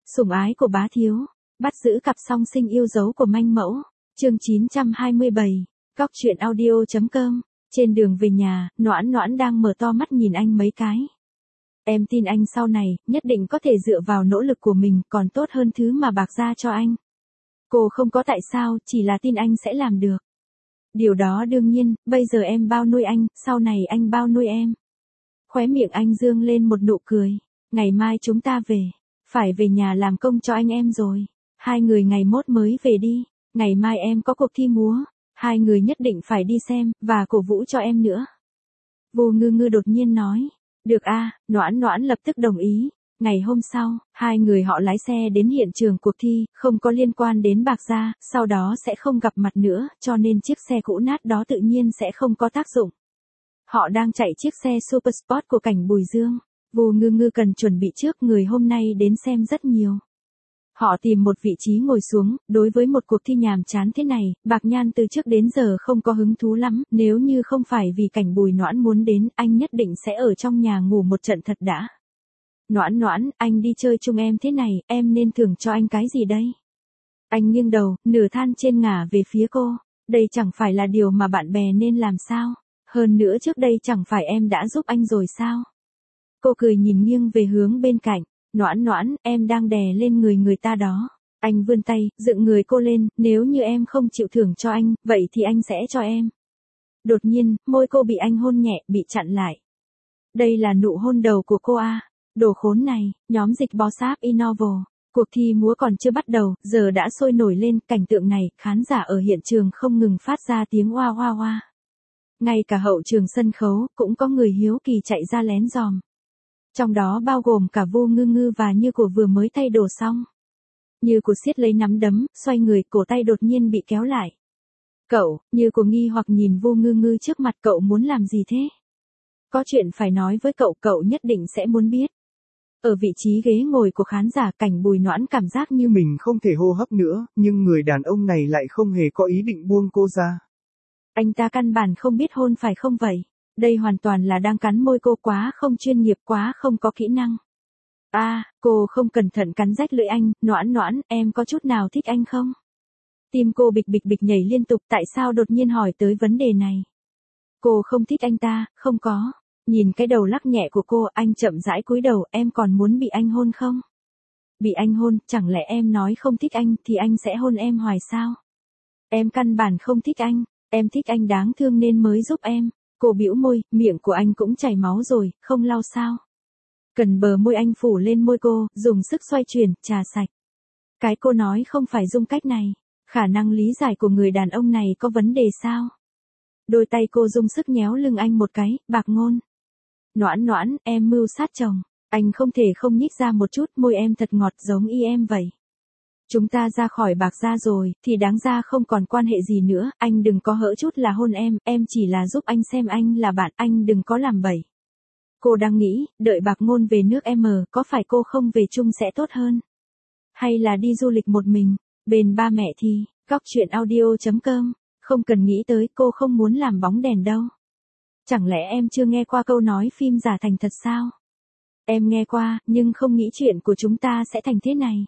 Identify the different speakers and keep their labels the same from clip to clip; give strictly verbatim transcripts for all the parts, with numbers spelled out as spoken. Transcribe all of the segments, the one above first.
Speaker 1: Sủng ái của bá thiếu, bắt giữ cặp song sinh yêu dấu của manh mẫu, chương chín trăm hai mươi bảy, góc truyện audio chấm com. Trên đường về nhà, Noãn Noãn đang mở to mắt nhìn anh mấy cái. Em tin anh sau này, nhất định có thể dựa vào nỗ lực của mình còn tốt hơn thứ mà bạc ra cho anh. Cô không có tại sao, chỉ là tin anh sẽ làm được. Điều đó đương nhiên, bây giờ em bao nuôi anh, sau này anh bao nuôi em. Khóe miệng anh dương lên một nụ cười. Ngày mai chúng ta về. Phải về nhà làm công cho anh em rồi. Hai người ngày mốt mới về đi. Ngày mai em có cuộc thi múa. Hai người nhất định phải đi xem, và cổ vũ cho em nữa. Vô Ngư Ngư đột nhiên nói. Được a, à, Noãn Noãn lập tức đồng ý. Ngày hôm sau, hai người họ lái xe đến hiện trường cuộc thi, không có liên quan đến bạc gia, sau đó sẽ không gặp mặt nữa, cho nên chiếc xe cũ nát đó tự nhiên sẽ không có tác dụng. Họ đang chạy chiếc xe Super Sport của Cảnh Bùi Dương. Vô Ngư Ngư cần chuẩn bị trước, người hôm nay đến xem rất nhiều. Họ tìm một vị trí ngồi xuống, đối với một cuộc thi nhàm chán thế này, Bạc Nhan từ trước đến giờ không có hứng thú lắm, nếu như không phải vì Cảnh Bùi Noãn muốn đến, anh nhất định sẽ ở trong nhà ngủ một trận thật đã. Noãn Noãn, anh đi chơi chung em thế này, em nên thưởng cho anh cái gì đây? Anh nghiêng đầu, nửa than trên ngả về phía cô, đây chẳng phải là điều mà bạn bè nên làm sao? Hơn nữa trước đây chẳng phải em đã giúp anh rồi sao? Cô cười nhìn nghiêng về hướng bên cạnh. Noãn Noãn, em đang đè lên người người ta đó. Anh vươn tay, dựng người cô lên, nếu như em không chịu thưởng cho anh, vậy thì anh sẽ cho em. Đột nhiên, môi cô bị anh hôn nhẹ, bị chặn lại. Đây là nụ hôn đầu của cô à. Đồ khốn này, nhóm dịch Boss Up Innovo. Cuộc thi múa còn chưa bắt đầu, giờ đã sôi nổi lên, cảnh tượng này, khán giả ở hiện trường không ngừng phát ra tiếng oa oa oa. Ngay cả hậu trường sân khấu, cũng có người hiếu kỳ chạy ra lén dòm. Trong đó bao gồm cả Vô Ngư Ngư và Như Của vừa mới thay đồ xong. Như Của siết lấy nắm đấm, xoay người, cổ tay đột nhiên bị kéo lại. Cậu, Như Của nghi hoặc nhìn Vô Ngư Ngư trước mặt, cậu muốn làm gì thế? Có chuyện phải nói với cậu, cậu nhất định sẽ muốn biết. Ở vị trí ghế ngồi của khán giả, Cảnh Bùi Noãn cảm giác như
Speaker 2: mình không thể hô hấp nữa, nhưng người đàn ông này lại không hề có ý định buông cô ra.
Speaker 1: Anh ta căn bản không biết hôn phải không vậy? Đây hoàn toàn là đang cắn môi cô, quá không chuyên nghiệp, quá không có kỹ năng. A, à, cô không cẩn thận cắn rách lưỡi anh. Noãn Noãn, em có chút nào thích anh không? Tim cô bịch bịch bịch nhảy liên tục, tại sao đột nhiên hỏi tới vấn đề này? Cô không thích anh ta, không có. Nhìn cái đầu lắc nhẹ của cô, anh chậm rãi cúi đầu, em còn muốn bị anh hôn không? Bị anh hôn, chẳng lẽ em nói không thích anh thì anh sẽ hôn em hoài sao? Em căn bản không thích anh, em thích anh đáng thương nên mới giúp em. Cô bĩu môi, miệng của anh cũng chảy máu rồi, không lau sao? Cần bờ môi anh phủ lên môi cô, dùng sức xoay chuyển, trà sạch. Cái cô nói không phải dung cách này, khả năng lý giải của người đàn ông này có vấn đề sao? Đôi tay cô dùng sức nhéo lưng anh một cái, Bạc Ngôn. Noãn Noãn, em mưu sát chồng. Anh không thể không nhích ra một chút, môi em thật ngọt giống y em vậy. Chúng ta ra khỏi Bạc gia rồi, thì đáng ra không còn quan hệ gì nữa, anh đừng có hỡ chút là hôn em, em chỉ là giúp anh xem anh là bạn, anh đừng có làm bậy. Cô đang nghĩ, đợi Bạc Ngôn về nước em, có phải cô không về chung sẽ tốt hơn? Hay là đi du lịch một mình, bên ba mẹ thì, góc truyện audio chấm com, không cần nghĩ tới, cô không muốn làm bóng đèn đâu. Chẳng lẽ em chưa nghe qua câu nói phim giả thành thật sao? Em nghe qua, nhưng không nghĩ chuyện của chúng ta sẽ thành thế này.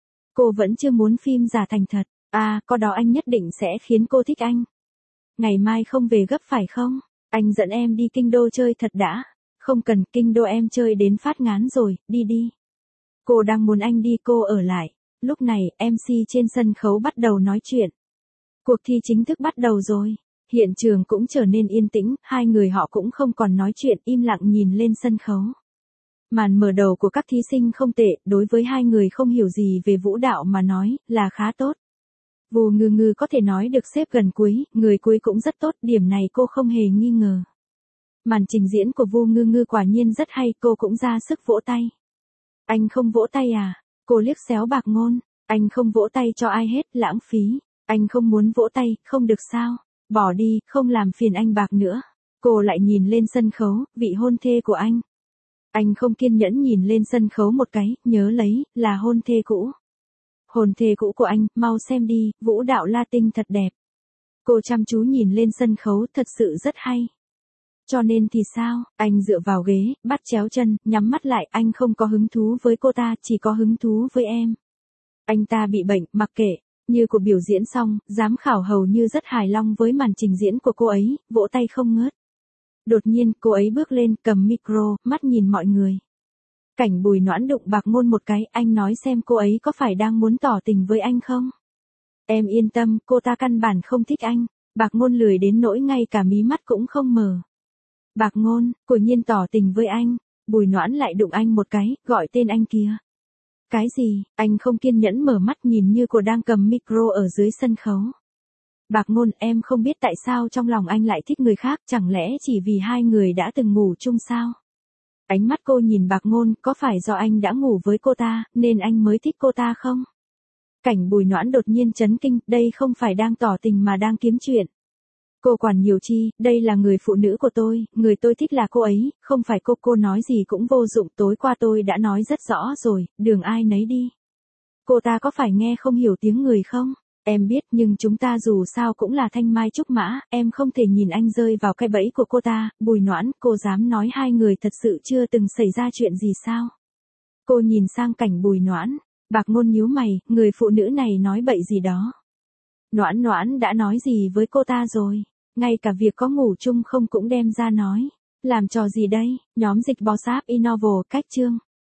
Speaker 1: Cô vẫn chưa muốn phim giả thành thật, à, có đó anh nhất định sẽ khiến cô thích anh. Ngày mai không về gấp phải không? Anh dẫn em đi Kinh Đô chơi thật đã. Không cần, Kinh Đô em chơi đến phát ngán rồi, đi đi. Cô đang muốn anh đi, cô ở lại. Lúc này, em xê trên sân khấu bắt đầu nói chuyện. Cuộc thi chính thức bắt đầu rồi. Hiện trường cũng trở nên yên tĩnh, hai người họ cũng không còn nói chuyện, im lặng nhìn lên sân khấu. Màn mở đầu của các thí sinh không tệ, đối với hai người không hiểu gì về vũ đạo mà nói, là khá tốt. Vô Ngư Ngư có thể nói được xếp gần cuối, người cuối cũng rất tốt, điểm này cô không hề nghi ngờ. Màn trình diễn của Vô Ngư Ngư quả nhiên rất hay, cô cũng ra sức vỗ tay. Anh không vỗ tay à? Cô liếc xéo Bạc Ngôn, anh không vỗ tay cho ai hết, lãng phí. Anh không muốn vỗ tay, không được sao? Bỏ đi, không làm phiền anh Bạc nữa. Cô lại nhìn lên sân khấu, vị hôn thê của anh. Anh không kiên nhẫn nhìn lên sân khấu một cái, nhớ lấy, là hôn thê cũ. Hôn thê cũ của anh, mau xem đi, vũ đạo Latin thật đẹp. Cô chăm chú nhìn lên sân khấu, thật sự rất hay. cho nên thì sao? Anh dựa vào ghế, bắt chéo chân, nhắm mắt lại, anh không có hứng thú với cô ta, chỉ có hứng thú với em. Anh ta bị bệnh, mặc kệ. Như cuộc biểu diễn xong, giám khảo hầu như rất hài lòng với màn trình diễn của cô ấy, vỗ tay không ngớt. Đột nhiên, cô ấy bước lên, cầm micro, mắt nhìn mọi người. Cảnh Bùi Noãn đụng Bạc Ngôn một cái, anh nói xem cô ấy có phải đang muốn tỏ tình với anh không? Em yên tâm, cô ta căn bản không thích anh. Bạc Ngôn lười đến nỗi ngay cả mí mắt cũng không mở. Bạc Ngôn, quả nhiên tỏ tình với anh. Bùi Noãn lại đụng anh một cái, gọi tên anh kia. Cái gì? Anh không kiên nhẫn mở mắt nhìn như cô đang cầm micro ở dưới sân khấu. Bạc Ngôn, em không biết tại sao trong lòng anh lại thích người khác, chẳng lẽ chỉ vì hai người đã từng ngủ chung sao? Ánh mắt cô nhìn Bạc Ngôn, có phải do anh đã ngủ với cô ta, nên anh mới thích cô ta không? Cảnh Bùi Noãn đột nhiên chấn kinh, đây không phải đang tỏ tình mà đang kiếm chuyện. Cô quản nhiều chi, đây là người phụ nữ của tôi, người tôi thích là cô ấy, không phải cô, cô nói gì cũng vô dụng, tối qua tôi đã nói rất rõ rồi, đường ai nấy đi. Cô ta có phải nghe không hiểu tiếng người không? Em biết, nhưng chúng ta dù sao cũng là thanh mai trúc mã, em không thể nhìn anh rơi vào cái bẫy của cô ta. Bùi Noãn, cô dám nói hai người thật sự chưa từng xảy ra chuyện gì sao? Cô nhìn sang Cảnh Bùi Noãn, Bạc Ngôn nhíu mày, người phụ nữ này nói bậy gì đó. Noãn Noãn đã nói gì với cô ta rồi? Ngay cả việc có ngủ chung không cũng đem ra nói. Làm trò gì đây? Nhóm dịch Boss App Innovo cách chương.